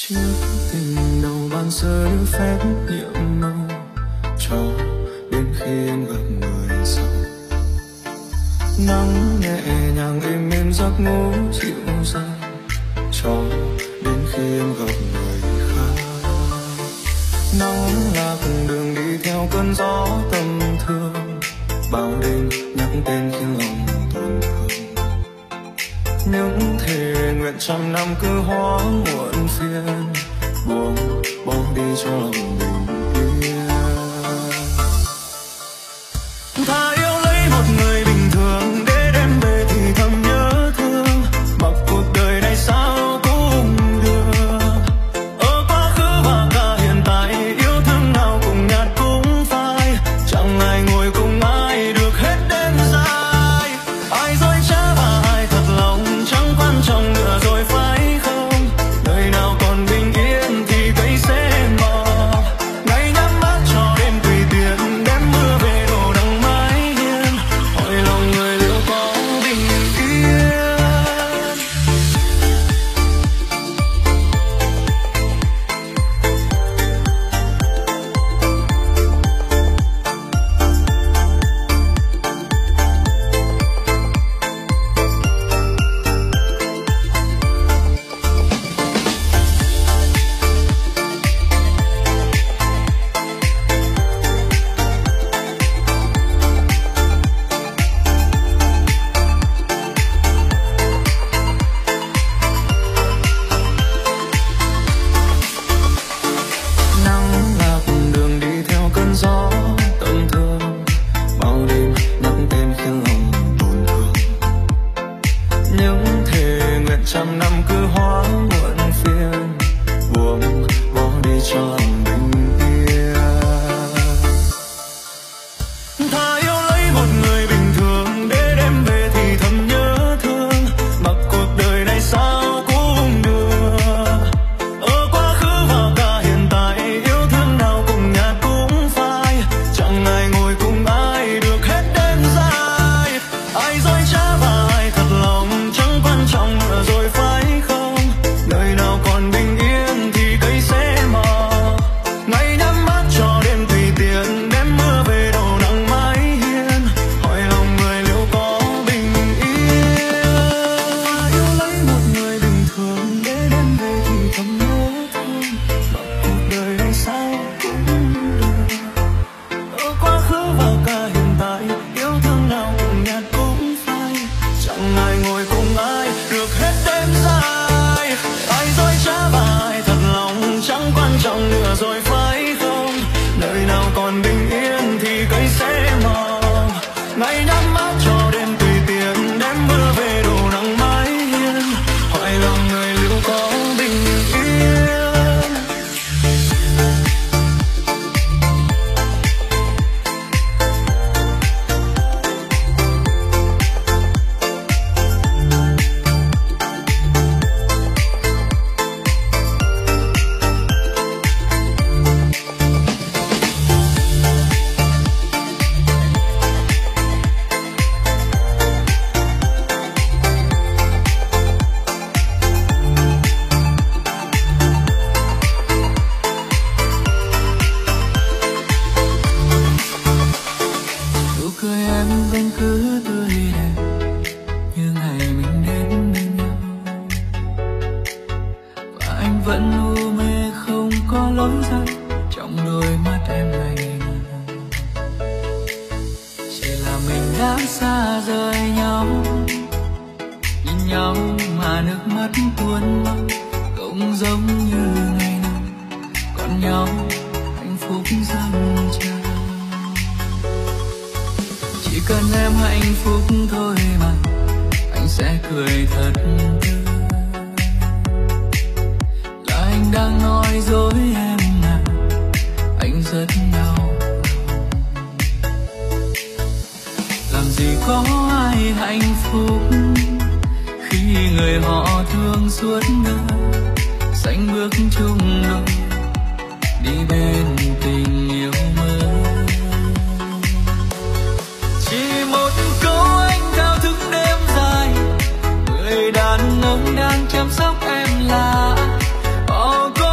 Chiếc tình đầu ban sơ được phép nhiệm màu cho đến khi em gặp người sau. Nắng nhẹ nhàng êm êm giấc ngủ dịu dàng cho đến khi em gặp người khác. Nắng lạc đường đi theo cơn gió tâm thương, bao đêm nhắc tên khiến lòng tổn thương. Những thề nguyện trăm năm cứ hóa muộn phiền, buông bỏ đi cho lòng bình yên. Thà yêu lấy một người bình thường để đêm về thì thầm nhớ thương, mặc cuộc đời này sao cũng được. Ở quá khứ và cả hiện tại, yêu thương nào cùng nhạt cũng phai, chẳng ai ngồi cùng ai được hết đêm dài. Ai dối trá và ai thật lòng chẳng quan trọng nữa rồi phải không? Đời nào còn bình yên thì cây sẽ mọc, ngày nhắm mắt cho đêm tùy tiện, đêm mưa về đổ đằng mái hiên, hỏi lòng người liệu có bình yên. Nắng lạc đường đi theo cơn gió tâm thương, bao đêm nhắc tên khiến lòng tổn thương. Những thề nguyện trăm năm cứ hóa muộn phiền, buông bỏ đi cho lòng bình yên. Thà yêu lấy một người bình thường để đêm về thì thầm nhớ thương, mặc cuộc đời này sao cũng được. Ở quá khứ và cả hiện tại, yêu thương nào cùng nhạt cũng phai, chẳng ai ngồi cùng ai được hết đêm dài. Ai dối trá và ai thật lòng chẳng quan trọng nữa rồi phải không? Đời nào còn bình yên thì cây sẽ mọc, ngày nhắm mắt cho đêm tùy tiện, đêm mưa về đổ nắng mái hiên, hỏi lòng người liệu có bình yên. Yêu lấy một người bình thường để đêm về thì thầm nhớ thương, mặc cuộc đời này sao cũng được. Ở quá khứ và cả hiện tại, yêu thương nào cùng nhạt cũng phai, chẳng ai ngồi cùng ai được hết đêm dài. Ai dối trá và ai thật lòng chẳng quan trọng nữa rồi phải không? Đời nào còn bình yên thì cây sẽ mọc, ngày nhắm mắt cho đêm tùy tiện, đêm mưa về đổ nắng mái hiên, hỏi lòng người liệu có bình yên. Nụ cười em vẫn cứ tươi đẹp như ngày mình đến bên nhau, và anh vẫn u mê không có lối ra trong đôi mắt em ngày nào. Chỉ là mình đã xa rời nhau, nhìn nhau mà nước mắt tuôn lăn, không giống như ngày nào còn nhau hạnh phúc dâng trao. Chỉ cần em hạnh phúc thôi mà anh sẽ cười thật tươi. Là anh đang nói dối em nào, anh rất đau. Làm gì có ai hạnh phúc khi người họ thương suốt đời, sánh bước chung đôi đi bên tình yêu mới. Chỉ một câu anh thao thức đêm dài, người đàn ông đang chăm sóc em là họ có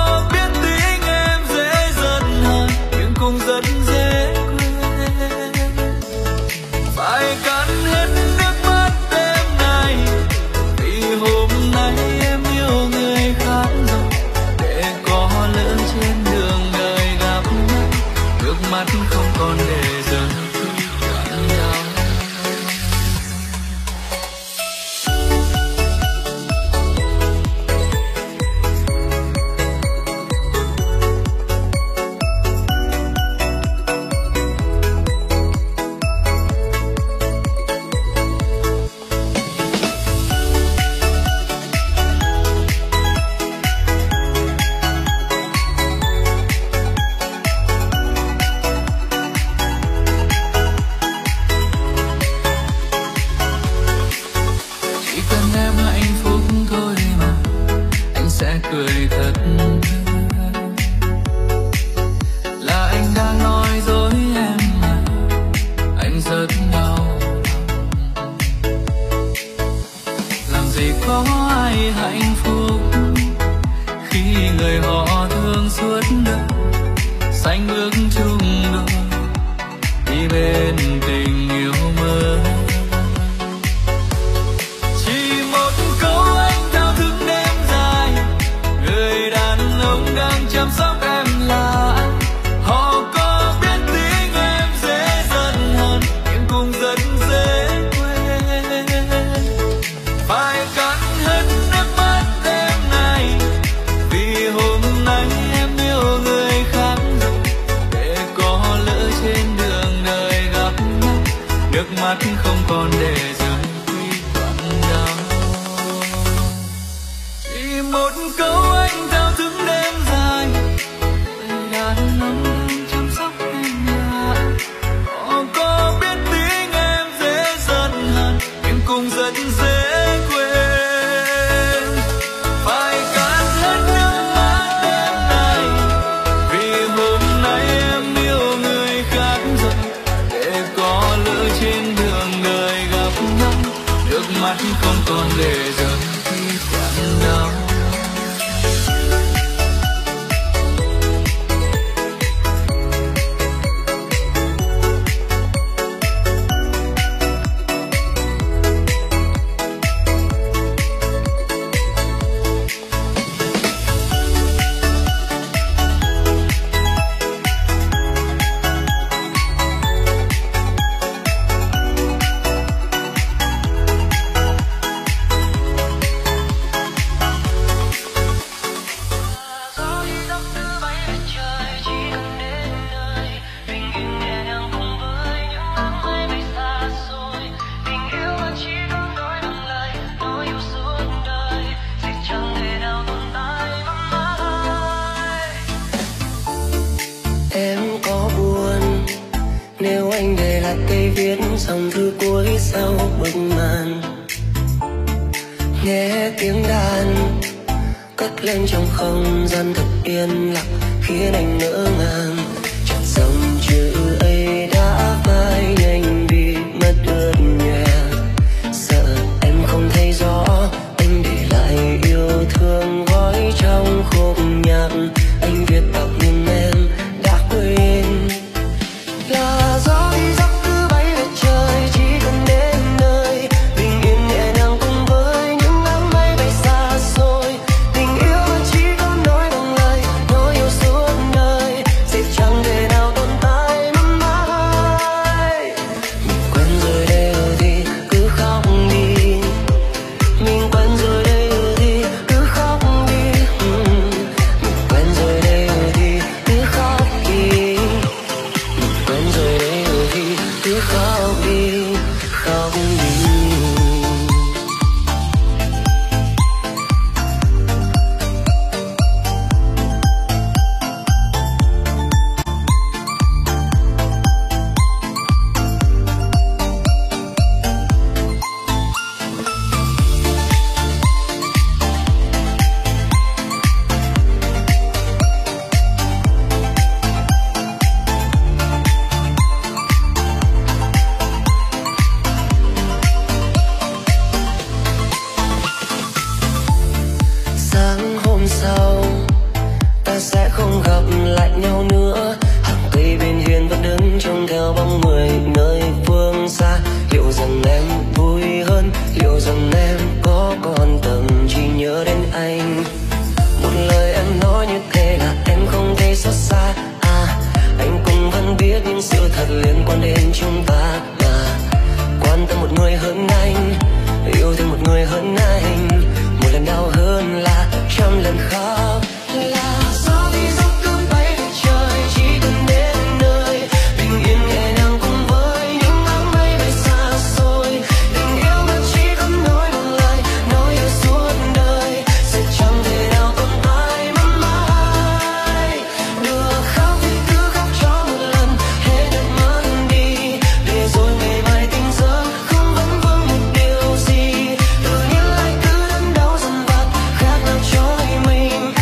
hạnh phúc khi người họ thương suốt đời xanh bước chung đôi đi bên tình yêu mới. Chỉ một câu anh thao thức đêm dài, người đàn ông đang chăm sóc em là anh. Họ có biết tiếng em dễ giận hờn nhưng cũng rất dễ quên. Phải cắn hết nước mắt đêm nay vì hôm nay em yêu người khác rồi. Để có lỡ trên đường đời gặp nhau, nước mắt không còn để rơi khi quặn đau. Chỉ một câu anh thao thức đêm dài, người đàn ông đang chăm sóc em là anh. Họ có biết tiếng em dễ giận hờn nhưng cũng rất dễ quên. Phải cạn hết nước mắt đêm nay vì hôm nay em yêu người khác rồi. Để có lỡ trên đường đời gặp nhau, nước mắt không còn để rơi khi quặn đau. Em có buồn nếu anh để lại cây viết dòng thư cuối sau bức màn. Nghe tiếng đàn cất lên trong không gian thật yên lặng khiến anh ngỡ ngàng. Chợt dòng chữ ấy đã phai nhanh bị mất ướt nhòe. Sợ em không thấy rõ anh để lại yêu thương gói trong khúc nhạc anh viết tóc nhưng em đã quên. Là gió đi dốc cứ bay về trời, chỉ cần đến nơi bình yên nhẹ nhàng cùng với những áng mây bay xa xôi. Tình yêu chỉ có nói bằng lời, nói yêu suốt đời sẽ chẳng thể nào tồn tại mãi mãi. Mình quen rồi đây thì cứ khóc đi, mình quen rồi đây thì cứ khóc đi. Mình quen rồi đây thì cứ khóc đi, mình quen rồi đây thì cứ khóc đi, khóc đi. Sáng hôm sau ta sẽ không gặp lại nhau nữa. Hàng cây bên hiên vẫn đứng trông theo bóng người nơi phương xa. Liệu rằng em vui hơn, liệu rằng em có còn từng chỉ nhớ đến anh. Một lời em nói như thế là em không thấy xót xa. Anh cũng vẫn biết những sự thật liên quan đến chúng ta mà. Quan tâm một người hơn anh, yêu thương một người hơn anh. Một lần đau hơn là trăm lần khóc. Là gió đi dốc cứ bay về trời, chỉ cần đến nơi bình yên nhẹ nhàng cùng với những áng mây bay xa xôi. Tình yêu mà chỉ có nói bằng lời, nói yêu suốt đời sẽ chẳng thể nào tồn tại mãi mãi. Được khóc thì cứ khóc cho một lần, hết nước mắt đi để rồi ngày mai tỉnh giấc không vẫn vương một điều gì. Tự nhiên lại cứ đớn đau dằn vặt khác nào cho mình.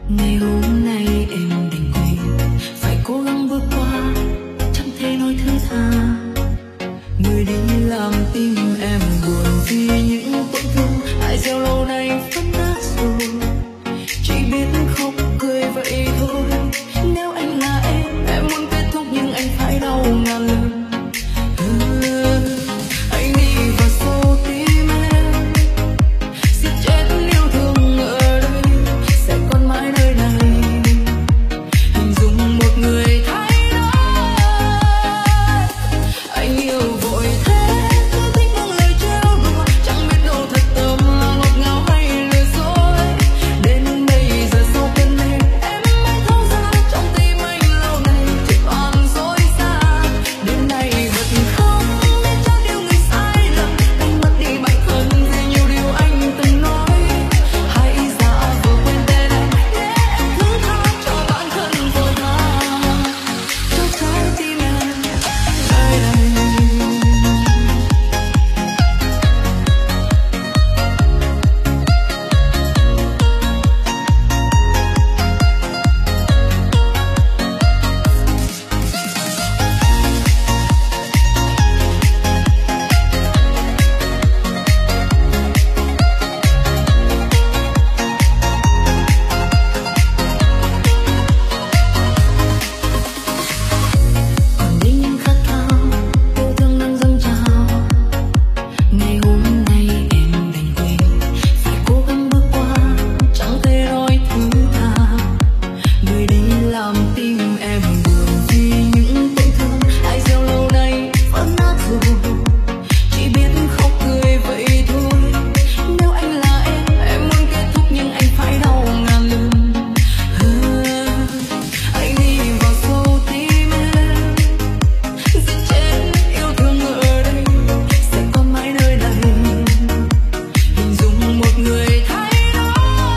Ngày hôm nay em đành quên, phải cố gắng vượt qua, chẳng thể nói thứ tha. Người đi làm tim em buồn vì những tổn thương ai gieo lâu nay vẫn đã rồi. Chỉ biết khóc cười vậy thôi. Nếu anh là em muốn kết thúc nhưng anh phải đau ngàn lần. Anh đi vào sâu tim em, giết chết yêu thương ở đây sẽ còn mãi nơi này. Hình dung một người thay đổi, anh yêu vội thế, cứ thích buông lời trêu đùa, chẳng biết đâu thật tâm là ngọt ngào hay lừa dối. Đến bây giờ sau cơn mê em mới thấu ra trong tim anh lâu nay chỉ toàn dối xa. Đến nay bật khóc để cho điều người sai lầm, anh mất đi bản thân vì nhiều điều anh từng nói. Hãy giả vờ quên tên em để em thứ tha cho bản thân vội vàng, cho trái tim em nơi này. Còn đi những khát khao, yêu thương đang dâng trào. Ngày hôm nay em đành quên, phải cố gắng bước qua, chẳng thể nói thứ tha. Người đi làm tim em buồn vì những tổn thương ai gieo lâu nay vẫn nát rồi. Chỉ biết khóc cười vậy thôi. Nếu anh là em muốn kết thúc nhưng anh phải đau ngàn lần. Anh đi vào sâu tim em, giết chết yêu thương ở đây sẽ còn mãi nơi này. Hình dung một người thay đổi,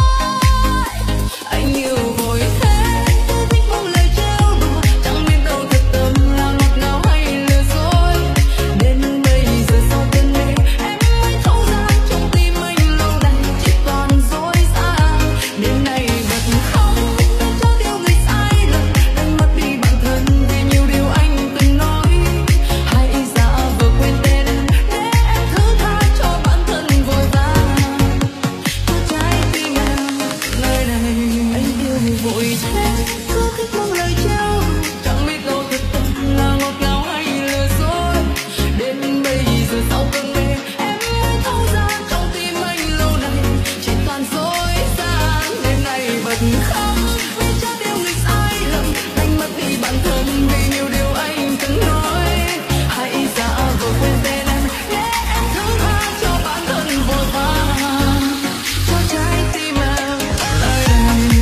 anh yêu vội thế, cứ thích buông lời trêu đùa, chẳng biết đâu thật tâm là ngọt ngào hay lừa dối. Đến bây giờ sau cơn mê em mới thấu ra trong tim anh lâu nay chỉ toàn dối xa. Đến nay bật khóc để cho điều người sai lầm, anh mất đi bản thân vì nhiều điều anh từng nói. Hãy giả vờ quên tên em để em thứ tha cho bản thân vội vàng, cho trái tim em nơi này. Anh yêu vội thế, cứ thích buông lời trêu, chẳng biết đâu thật tâm là ngọt ngào hay lừa dối. Đến bây giờ sau cơn mê em mới thấu ra trong tim anh lâu nay chỉ toàn dối gian. Đêm nay bật khóc vì cho điều người sai lầm, anh mất đi bản thân vì nhiều điều anh từng nói. Hãy giả vờ quên tên em để em thứ tha cho bản thân vội vàng, cho trái tim em nơi này.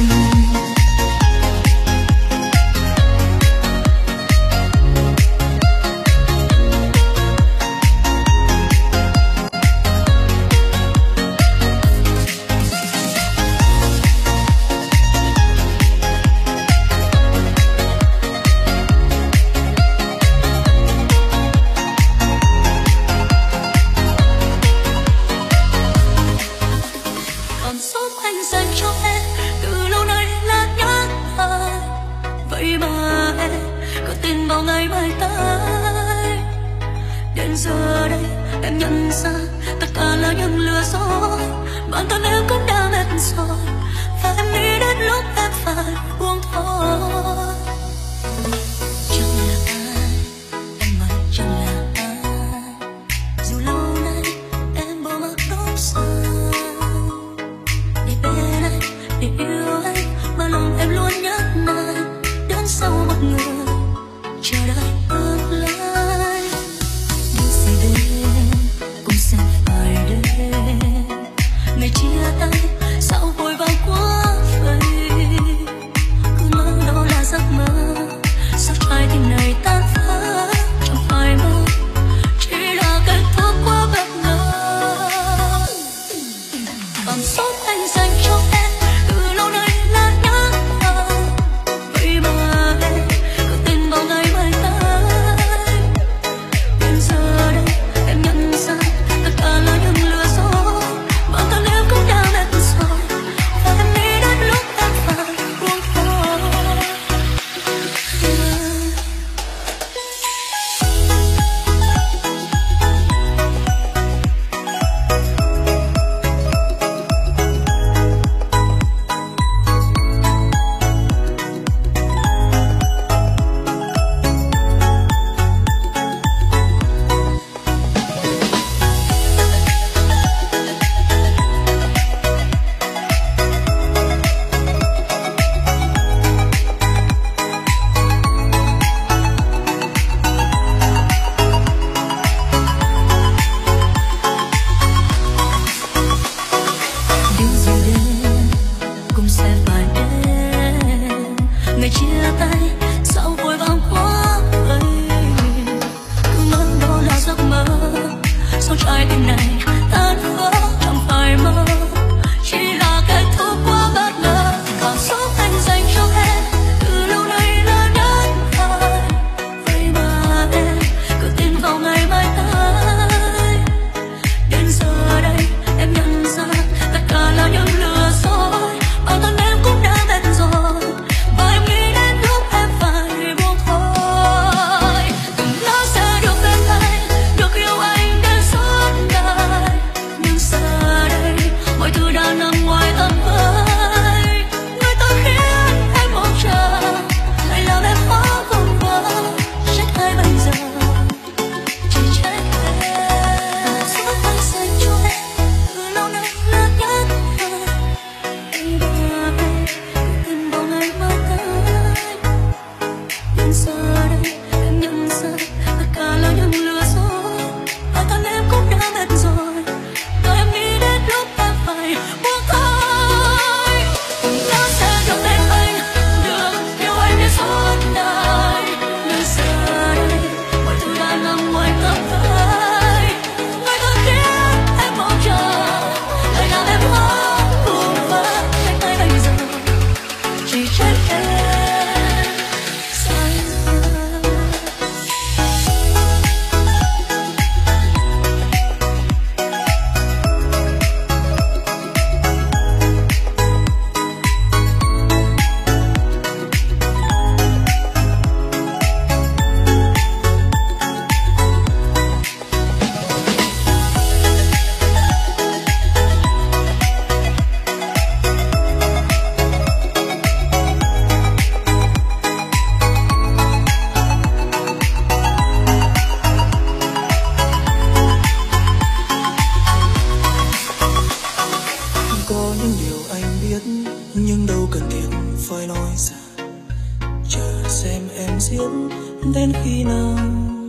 Còn sót anh dành cho em từ lâu nay là nhắc ai. Vậy mà em có tin vào ngày mai tới. Đến giờ đây em nhận ra tất cả là những lừa dối. Bản thân em cũng đã mệt rồi và em nghĩ đến lúc em phải buông thôi. Chẳng là ai, em ơi chẳng là ai. Dù lâu nay em bỏ mặc đúng sai. Để bên anh, để yêu anh mà lòng em luôn nhắc nài. Đến sau một người chờ đợi tương lai. Nhưng sẽ đến cũng sẽ phải đến. Ngày chia tay sao vội vàng quá vậy. Cứ ngỡ đó là giấc mơ, sao trái tim này tan vỡ. Chẳng phải mơ, chỉ là kết thúc quá bất ngờ. Còn sót anh dành cho em từ lâu nay là nhắc ai. Vậy mà em có tin vào ngày mai ta. nhưng đâu cần thiết phải nói ra. Chờ xem em diễn đến khi nào.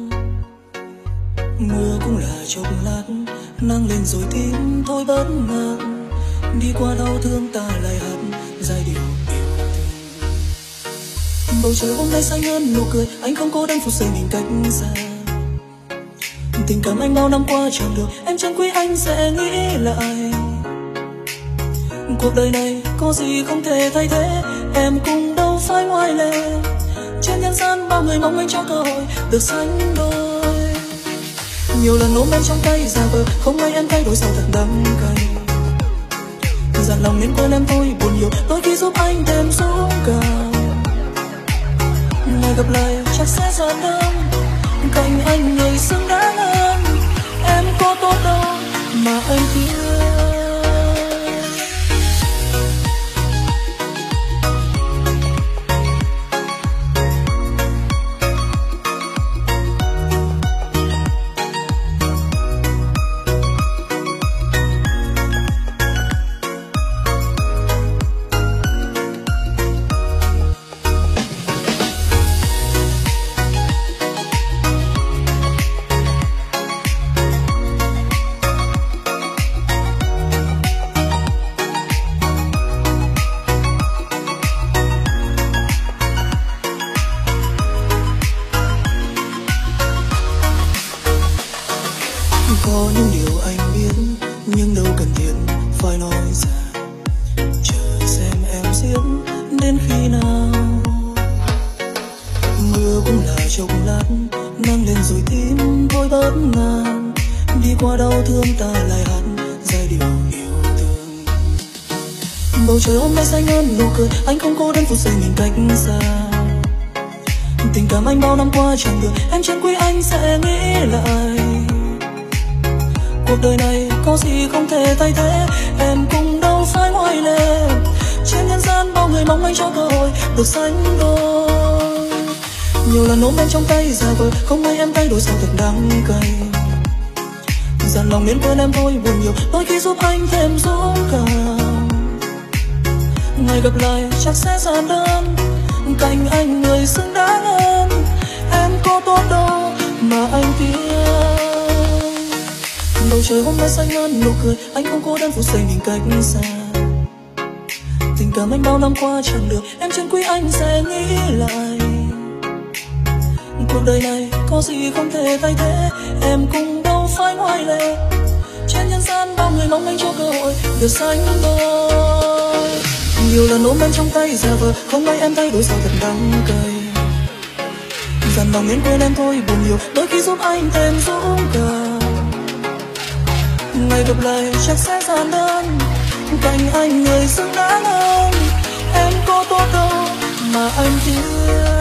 Mưa cũng là chốc lát, nắng lên rồi tím thôi bất ngờ. Đi qua đau thương ta lại hát giai điệu yêu thương. Bầu trời hôm nay xanh hơn nụ cười, anh không cố đánh phút giây mình cách xa. Tình cảm anh bao năm qua chẳng được, em chẳng quý anh sẽ nghĩ lại. Cuộc đời này có gì không thể thay thế, em cũng đâu phải ngoại lệ. Trên nhân gian bao người mong anh cho cơ hội được sánh đôi. Nhiều lần ôm em trong tay giả vờ không may em thay đổi sao thật đắng cay. Dặn lòng nên quên em thôi buồn nhiều, đôi khi giúp anh thêm dũng cảm. Ngày gặp lại chắc sẽ giận đơn, cạnh anh người xứng đáng hơn. Em có tốt đâu mà anh tiếc. Có những điều anh biết nhưng đâu cần thiết phải nói ra. Chờ xem em diễn đến khi nào. Mưa cũng là chốc lát, nắng lên rồi tím thôi bất ngàn. Đi qua đau thương ta lại hát giai điệu yêu thương. Bầu trời hôm nay xanh hơn nụ cười, anh không cố đến phút giây mình cách xa. Tình cảm anh bao năm qua chẳng được, em chẳng quý anh sẽ nghĩ lại. Cuộc đời này có gì không thể thay thế, em cũng đâu phải ngoại lệ. Trên nhân gian bao người mong anh cho cơ hội được sánh đôi. Nhiều lần ôm em trong tay giả vờ không may em thay đổi sao thật đắng cay. Dặn lòng nên quên em thôi buồn nhiều, đôi khi giúp anh thêm dũng cảm. Ngày gặp lại chắc sẽ giản đơn, cạnh anh người xứng đáng hơn. Em có tốt đâu mà anh tiếc. Bầu trời hôm nay xanh hơn nụ cười, anh không cố đến phút giây mình cách xa. Tình cảm anh bao năm qua chẳng được, em chẳng quý anh sẽ nghĩ lại. Cuộc đời này có gì không thể thay thế, em cũng đâu phải ngoại lệ. Trên nhân gian bao người mong anh cho cơ hội được sánh đôi. Nhiều lần ôm em trong tay giả vờ không may em thay đổi sao thật đắng cay. Dặn lòng nên quên em thôi buồn nhiều, đôi khi giúp anh thêm dũng cảm. Ngày gặp lại chắc sẽ giản đơn, cạnh anh người xứng đáng hơn. Em có tốt đâu mà anh tiếc.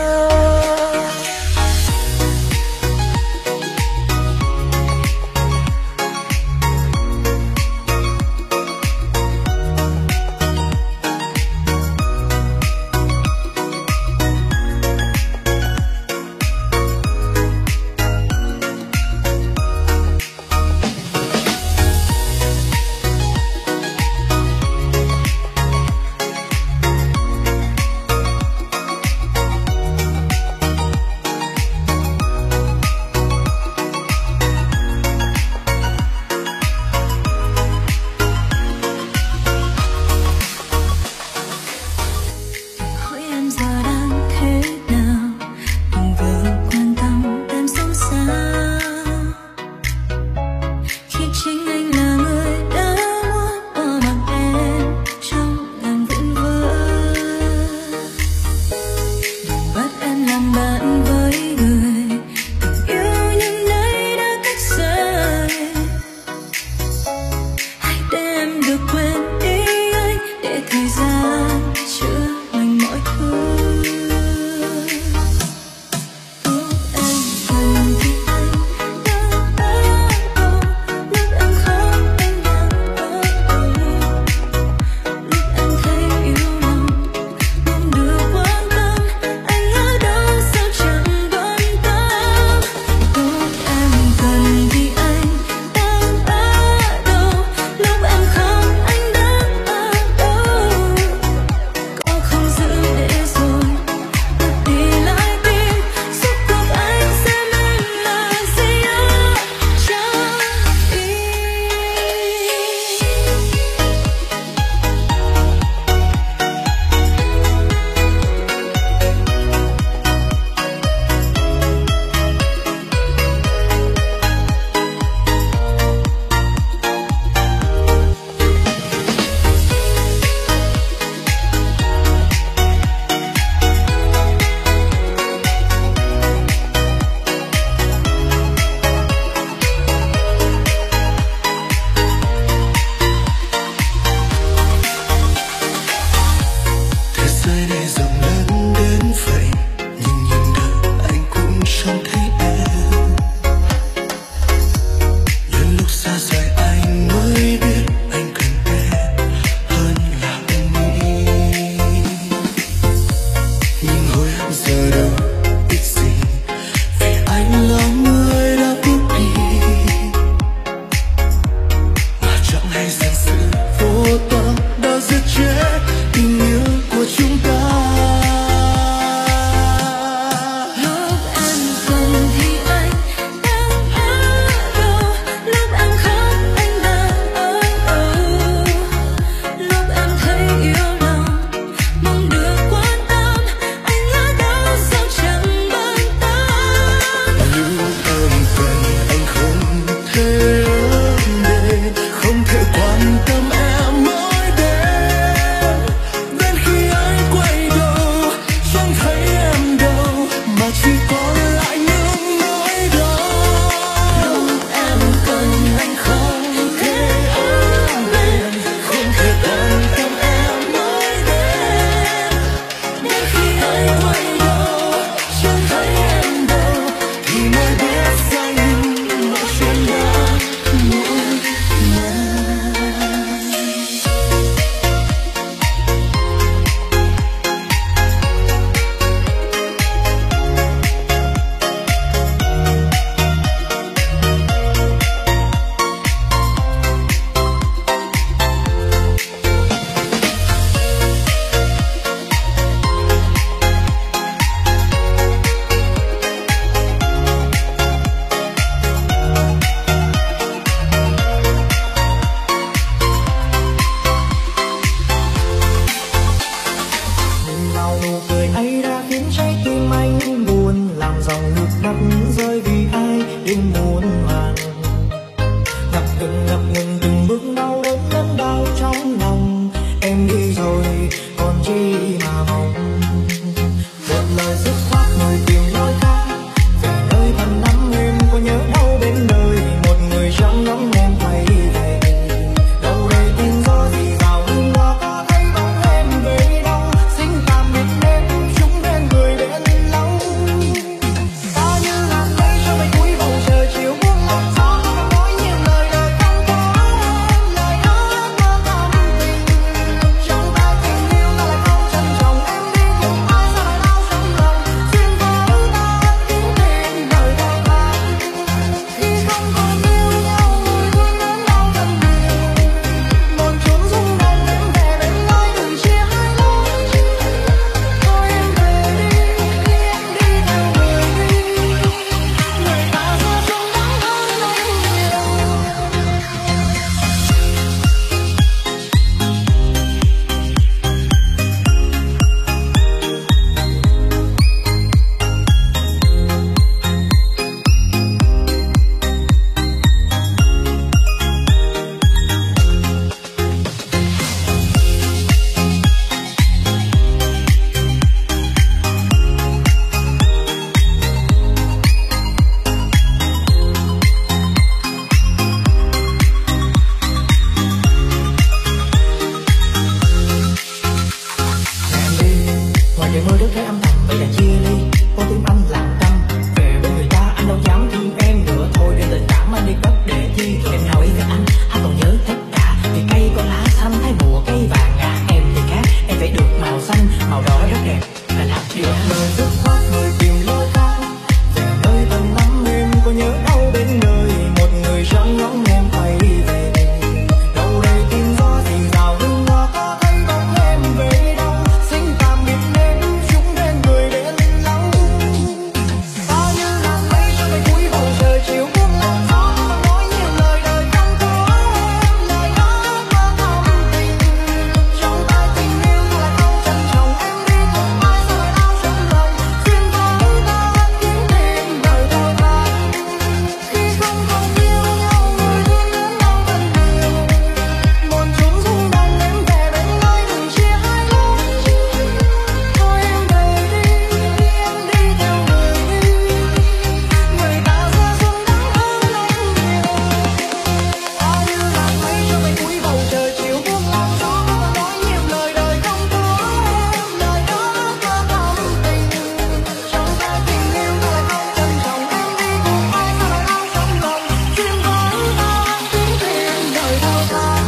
lời dứt khoát người tìm lối khác về nơi tận đắm em. Có nhớ đau bên đời một người chẳng ngóng em quay về, đâu đây tiếng gió thì rào hương hoa có thấy bóng em về đâu. Xin tạm biệt em chúng đến người đến lắng. Bao nhiêu làn mây cho tới cuối bầu trời chiều buông làn gió mà nói nhiều lời đời không có em. Lời đó có thầm tình trong tay tình yêu lại không trân trọng em đi cùng ai rồi đau trong lòng. Duyên dáng ta kiếm tìm đời thao tác khi không còn yêu nhau người thương đến đau thật nhiều. Một chút rung động em về bên nơi đừng chia hai lối. Thôi em về đi em đi theo người đi, người ta xa xăm đáng hơn anh nhiều. Bao nhiêu làn mây cho tới cuối bầu trời chiều buông làn gió mà nói nhiều lời đời không có em. Lời đó có thầm tình trong tay tình yêu lại không trân trọng em đi cùng ai rồi đau trong lòng. Duyên dáng ta kiếm tìm đời thao tác.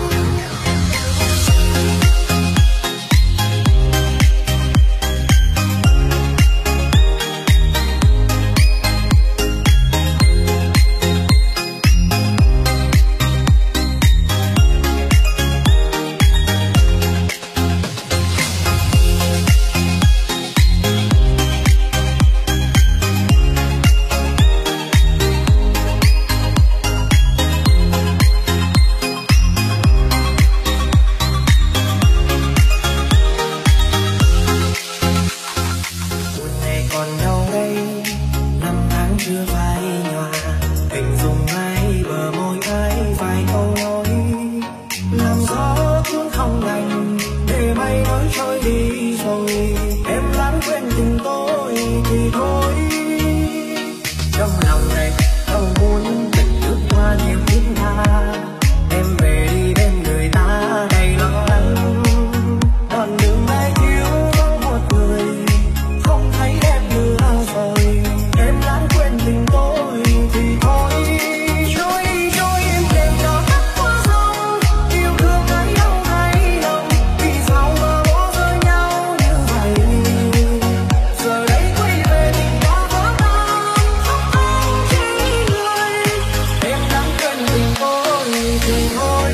Buồn này còn đâu đây, năm tháng chưa phai nhòa, tình dùng ai bờ môi ai vài câu nói, làm gió cũng không đành để mây nói trôi đi rồi em lãng quên tình tôi thì thôi. Trong lòng này đâu muốn tình lướt qua nhiều thiết tha, em về đi bên người ta đầy lo lắng. Đoạn đường này thiếu vắng một người, không thấy em nữa rồi em lãng quên tình tôi thì thôi. Trôi đi trôi em đêm đó tắt qua sông, yêu thương ấy đâu thấy lòng. Vì sao mà bỏ rơi nhau như vậy, giờ đây quay về tình đã vỡ tan khóc không chỉ người. Em lãng quên tình tôi thì thôi.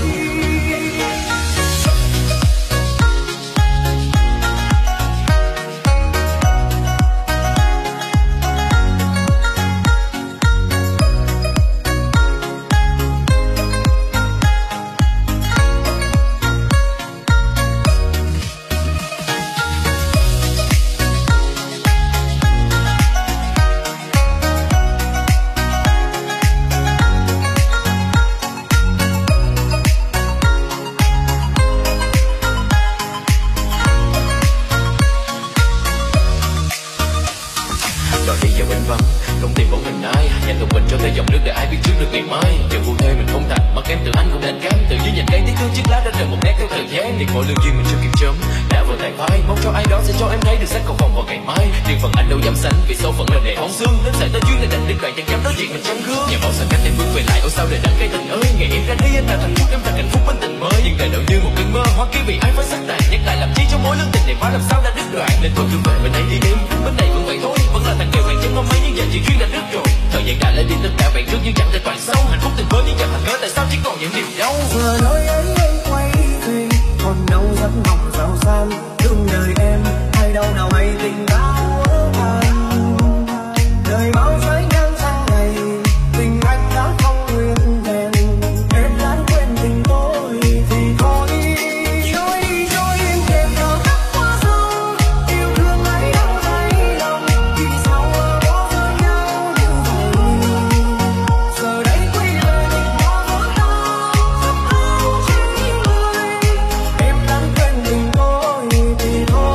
Đòi đi vào bên vắng, không tìm bóng hình ai, dành một mình cho tới dòng nước để ai biết trước được ngày mai. Giờ vui thuê mình không thành, mặc em từ anh cũng đành cám. Từ dưới nhành cây tiếng thương chiếc lá đã rời một nét theo thời gian. Điền mỗi lương duyên mình chưa kịp chớm, đã vừa tay phai. Mong cho ai đó sẽ cho em thấy được sách cầu vòng vào ngày mai. Riêng phần anh đâu dám sánh, vì số phận lần này bóng xương. Đến sải tới duyên là đành đứt đoạn chẳng dám đối diện mình trắng gương. Nhà bao xa cách em bước về lại, ôi sao để đắng cây tình ơi. Ngày em ra đi anh đã thành phúc, em thành hạnh phúc bên tình mới. Nhưng đời đâu như một cơn mơ, hoa kia vì ai phải sắc tàn. Nhắc lại làm chi cho mối lương tình này quá làm sao đã đứt đoạn. Nên thôi cứ về bên ấy đi em, bên này vẫn vậy thôi. Vẫn là thằng nghèo hàng chân hôm ấy nhưng giờ chỉ duyên đã đứt rồi. Thời gian đã lên đi tất cả bạn trước nhưng chẳng thể toàn sâu. Hạnh phúc từng với nhưng giờ thành ngỡ tại sao chỉ còn những điều đau. Giờ nơi ấy em quay về, còn đâu giấc mộng giàu sang. Đương đời em hay đâu nào hay tình đã vỡ tan. Đời bao trái ngang sang ngày, tình anh đã không nguyên vẹn. Em lãng quên tình tôi thì thôi. Trôi đi trôi em đêm đó tắt qua sông, yêu thương ấy đâu thấy lòng. Vì sao mà bỏ rơi nhau như vậy, giờ đây quay về tình đã vỡ tan khóc không chỉ người. Em lãng quên tình tôi thì thôi.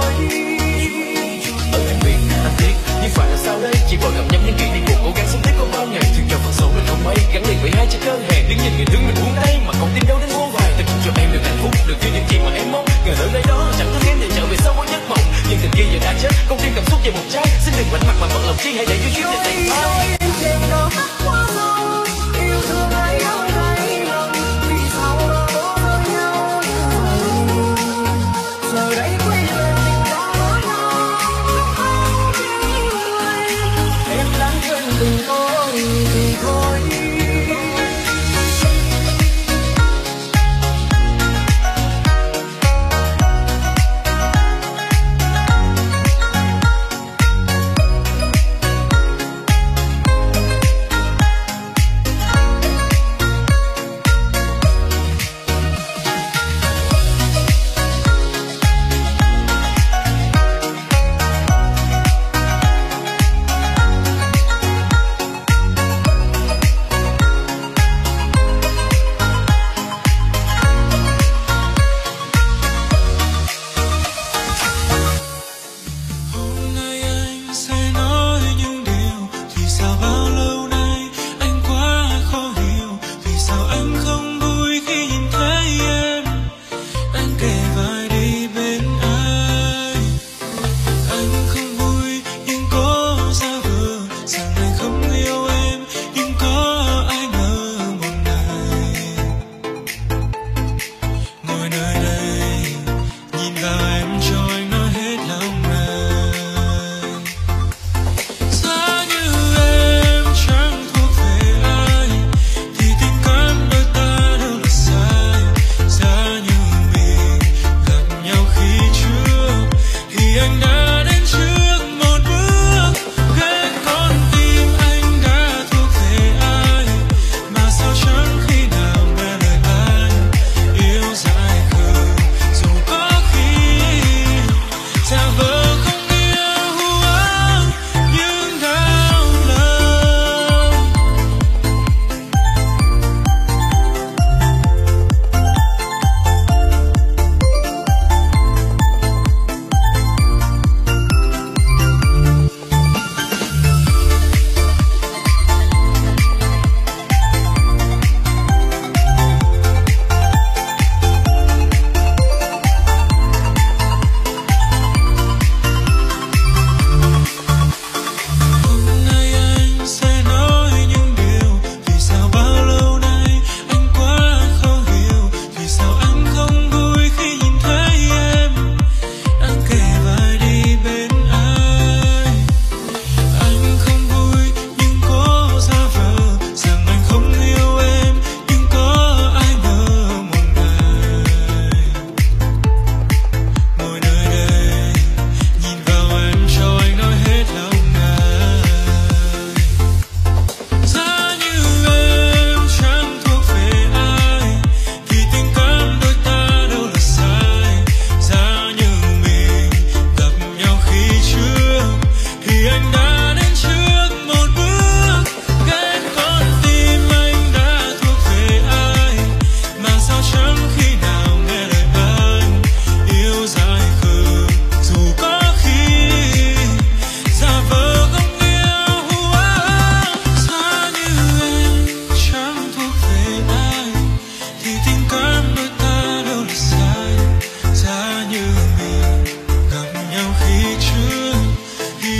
Ở anh biết, anh tiếc, nhưng phải là sao đây? Chỉ vội gặm nhấm những kỷ niệm cuộc cố gắng sống tiếp có bao ngày. Thương cho phần số mình không mấy, gắn liền với hai chiếc đơn hàng. Đứng nhìn người thương mình buông tay mà không tin đâu đến muôn vàn. Tôi chúc cho em được hạnh phúc, được như những gì mà em mong. Ngờ ở nơi đó chẳng có em để trở về sau mỗi giấc mộng. Nhưng tình kia giờ đã chết, không thêm cảm xúc về một trái. Xin đừng ngoảnh mặt mà bận lòng chi, hãy để duyên duyên để tình phai. Em đêm đó tắt qua sông, yêu thương ấy đâu thấy lòng. Vì sao mà bỏ rơi nhau như vậy, giờ đây quay về tình đã vỡ tan khóc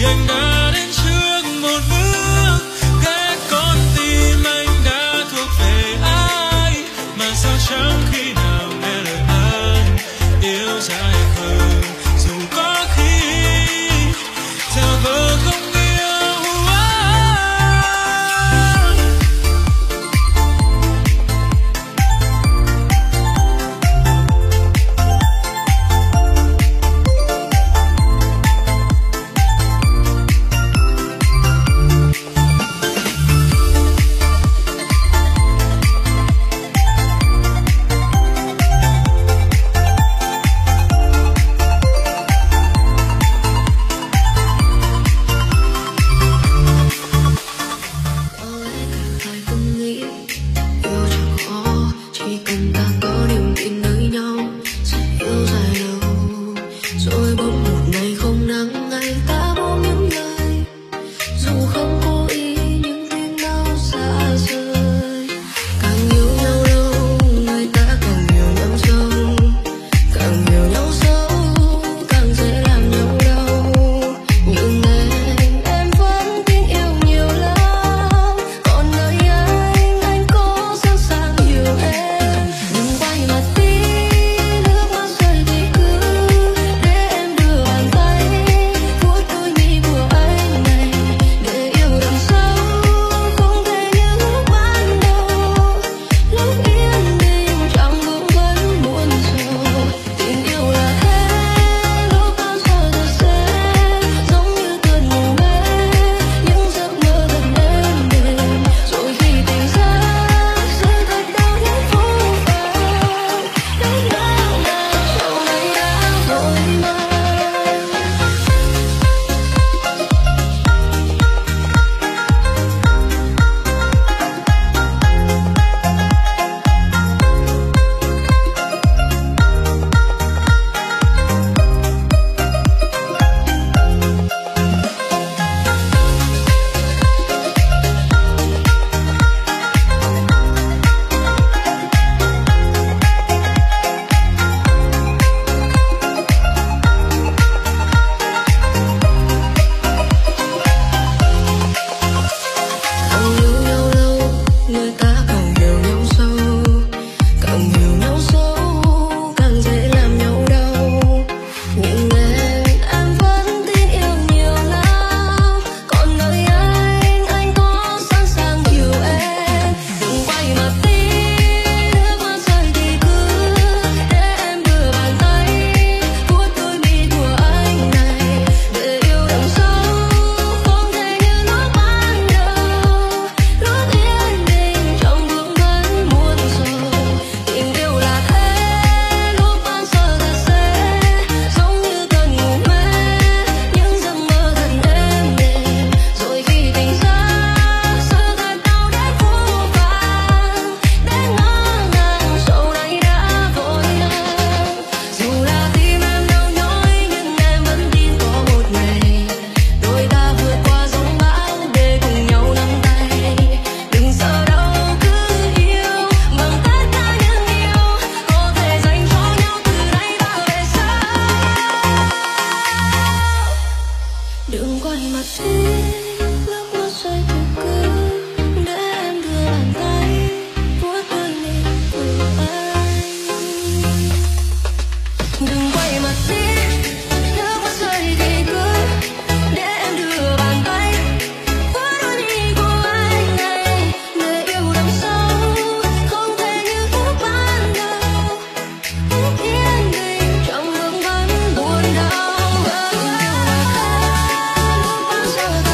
anh đã đến trước một bước, ghét con tim anh đã thuộc về ai, mà sao chẳng khi nào nghe lời anh yêu dài hơn, dù có khi giả vờ không yêu anh. Phải không nghĩ yêu chẳng khó, chỉ cần ta có niềm tin nơi nhau sẽ yêu dài lâu. Rồi bỗng một ngày không nắng ngày ta buông những lời, dù không cố ý những tiếng đau xa rời. Càng yêu nhau lâu người ta càng hiểu nhau sâu, càng hiểu nhau sâu càng dễ làm nhau đau. Nhưng em vẫn tin yêu nhiều lắm, còn nơi anh có sẵn sàng hiểu em. Đừng quay mặt đi, nước mắt rơi thì cứ để em đưa bàn tay vuốt đôi mi của anh này, để yêu đằng sau không thể như lúc ban đầu. Lúc yên bình trong bụng vẫn buồn rầu, tình yêu là hết lúc bao giờ thật sẽ giống như cơn ngủ mê, những giấc mơ thật êm đềm. Rồi khi tỉnh giấc sự thật đau đến vô vàn, đến ngỡ ngàng sau này đã vội mang. Càng yêu nhau lâu người ta càng hiểu nhau sâu, càng hiểu nhau sâu càng dễ làm nhau đau. Nhưng em vẫn tin yêu nhiều lắm, còn nơi anh có sẵn sàng hiểu em. Đừng quay mặt đi, nước mắt rơi thì cứ để em đưa bàn tay vuốt đôi mi của anh này, để yêu đằng sau không thể như lúc ban đầu. Lúc yên bình trong bụng vẫn muôn rầu, tình yêu là hết lúc bao giờ thật sẽ giống như cơn ngủ mê, những giấc mơ thật êm đềm. Rồi khi tỉnh giấc sự thật đau đến vô vàn, đến ngỡ ngàng sau này đã vội mang. Dù là tim em đau nhói nhưng em vẫn tin có một ngày đôi ta vượt qua giông bão để cùng nhau nắm tay. Đừng sợ đâu cứ yêu bằng tất cả những điều có thể dành cho nhau từ nay và về sau. Đừng quay mặt đi, nước mắt rơi thì cứ để em đưa bàn tay vuốt đôi mi của anh. Đừng quay mặt đi, nước mắt rơi thì cứ để em đưa bàn tay vuốt đôi mi của anh này, để yêu đằng sau không thể như lúc ban đầu. Lúc yên bình trong bụng vẫn buồn đau. Tình yêu là hết lúc bao giờ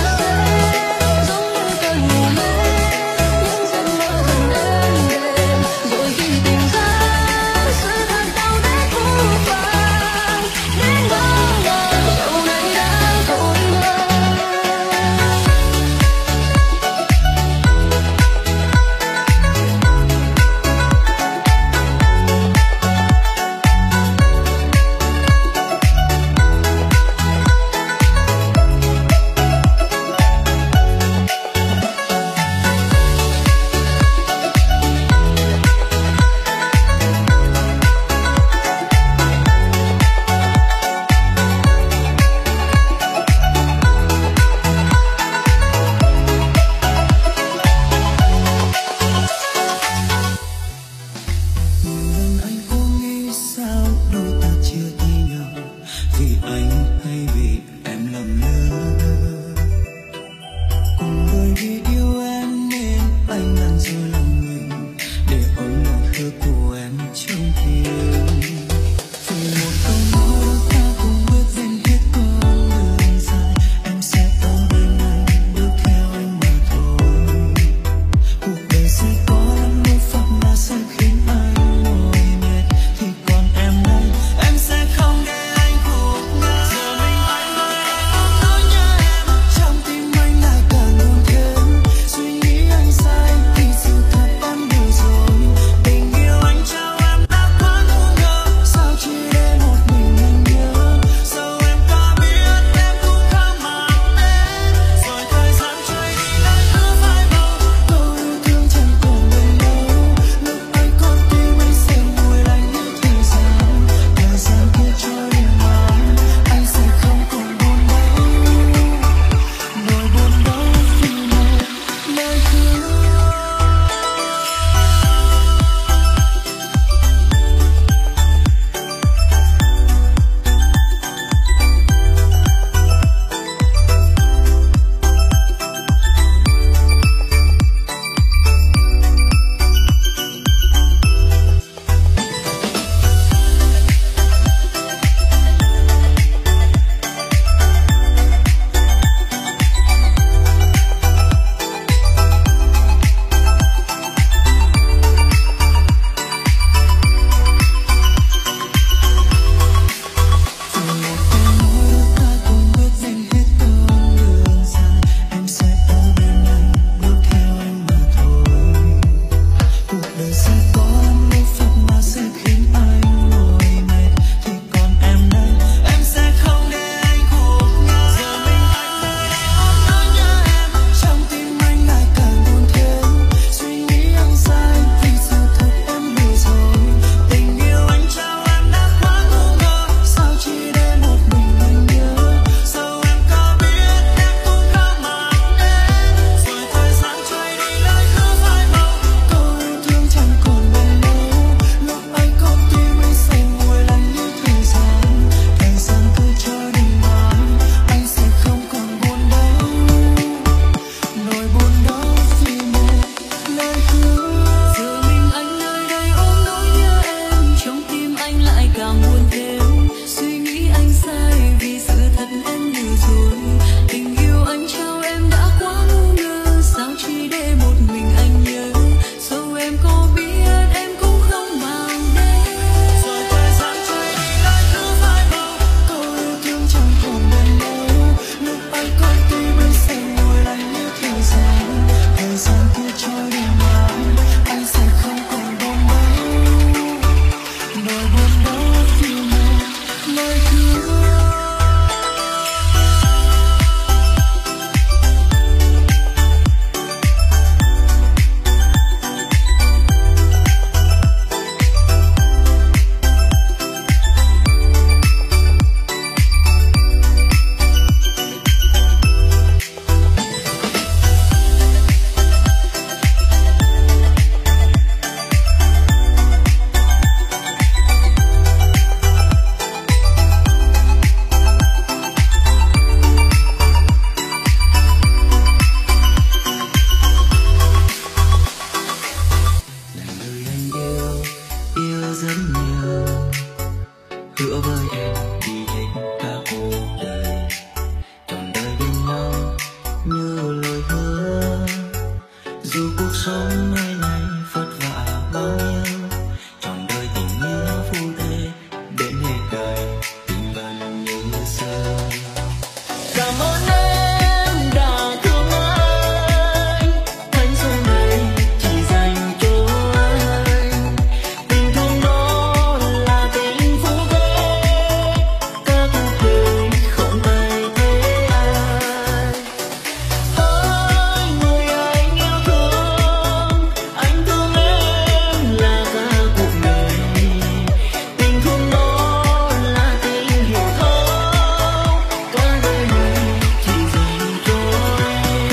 xưa. Cảm ơn em đã thương anh, thanh xuân này chỉ dành cho anh. Tình thương đó là tình phú thế, cả cuộc đời không thay thế ai. Hỡi người anh yêu thương, anh thương em là cả cuộc đời. Tình thương đó là tình hiểu thấu, cả đời này chỉ dành cho em.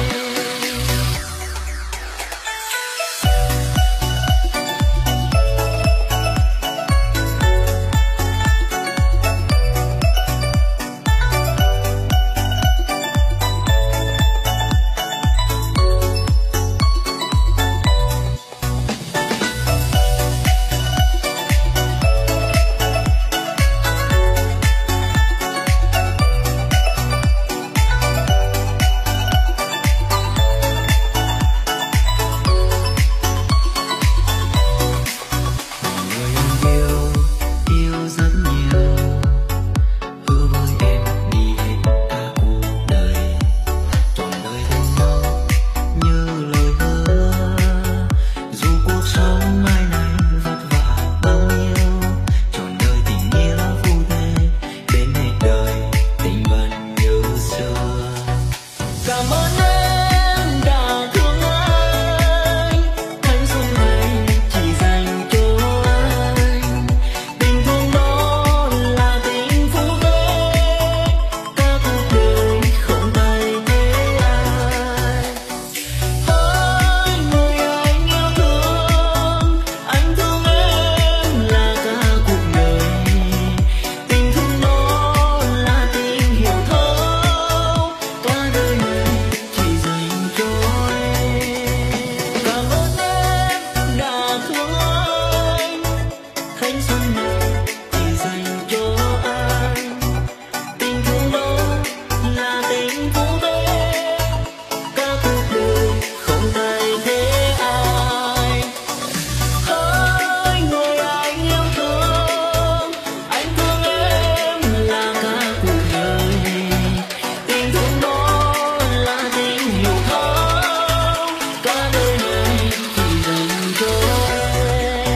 Người anh yêu rất nhiều, hứa với em đi hết cả cuộc đời, trọn đời bên nhau như lời hứa. Dù cuộc sống mai này vất vả bao nhiêu, trọn đời tình yêu phù thế, đến hết đời tình vẫn như xưa. Cảm ơn em đã thương anh, thanh xuân này chỉ dành cho anh. Tình thương đó là tình phú thế, cả cuộc đời không thay thế ai. Hỡi người anh yêu thương, anh thương em là cả cuộc đời. Tình thương đó là tình hiểu thấu, cả đời này chỉ dành cho em. Cảm ơn em đã thương anh, thanh xuân này chỉ dành cho anh. Tình thương đó là tình phú thế, cả cuộc đời không thay thế ai. Hỡi người anh yêu thương, anh thương em là cả cuộc đời. Tình thương đó là tình hiểu thấu, cả đời này chỉ dành cho em.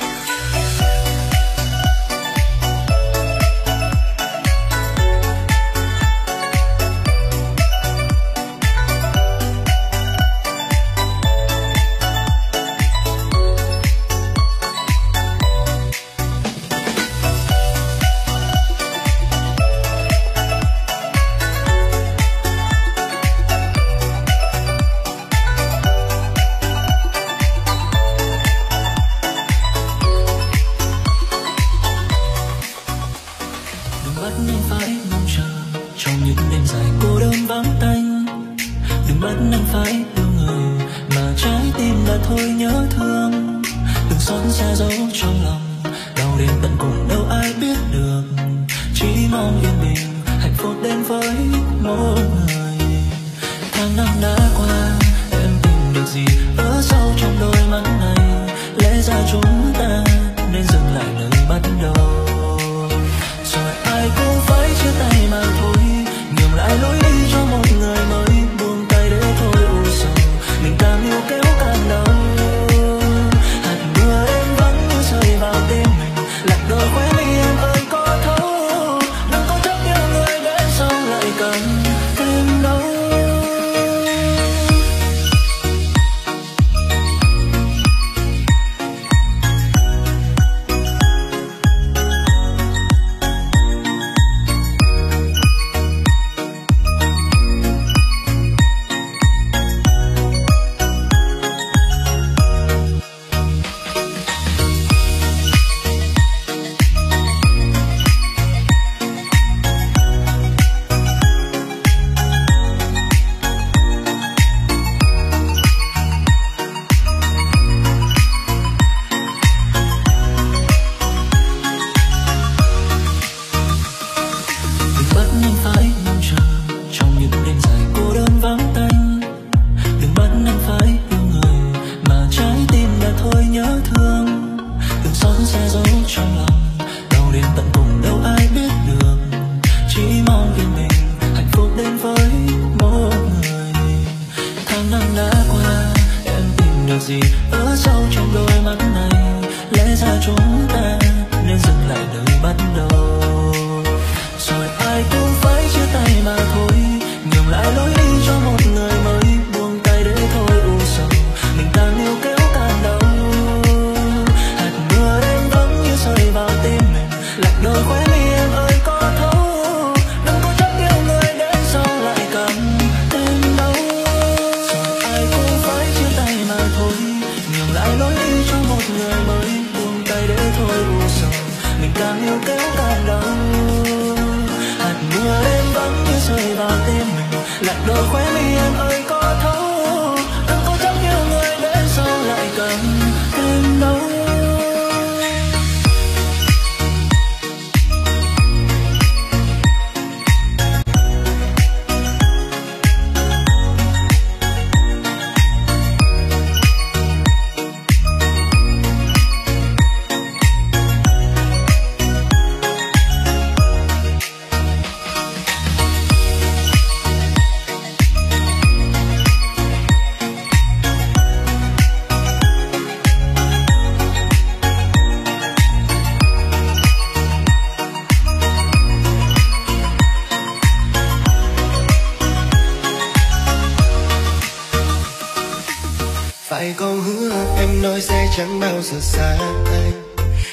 Đừng bắt anh phải mong chờ trong những đêm dài cô đơn vắng tanh. Đừng bắt anh phải yêu người mà trái tim đã thôi nhớ thương. Đừng xót xa dấu trong lòng, đau đến tận cùng đâu ai biết được. Chỉ mong yên bình hạnh phúc đến với mỗi người. Tháng năm đã qua, em tìm được gì ở sâu trong đôi mắt này? Lẽ ra chúng ta nên dừng lại nơi bắt đầu. Rồi ai cũng phải chia tay mà thôi, nhường lại lối đi cho một người mới. Buông tay để thôi u sầu, mình càng yêu kéo càng đau. Hạt mưa đêm vẫn như rơi vào tim mình, lạnh đôi khóe mi em ơi có thấu. Đừng có chấp yêu người đến sau lại cần thêm đau. lạc đôi khóe mi em ơi có thấu, đừng cố chấp như người đến sau lại càng thêm đau. Phải có hứa em nói sẽ chẳng bao giờ xa anh.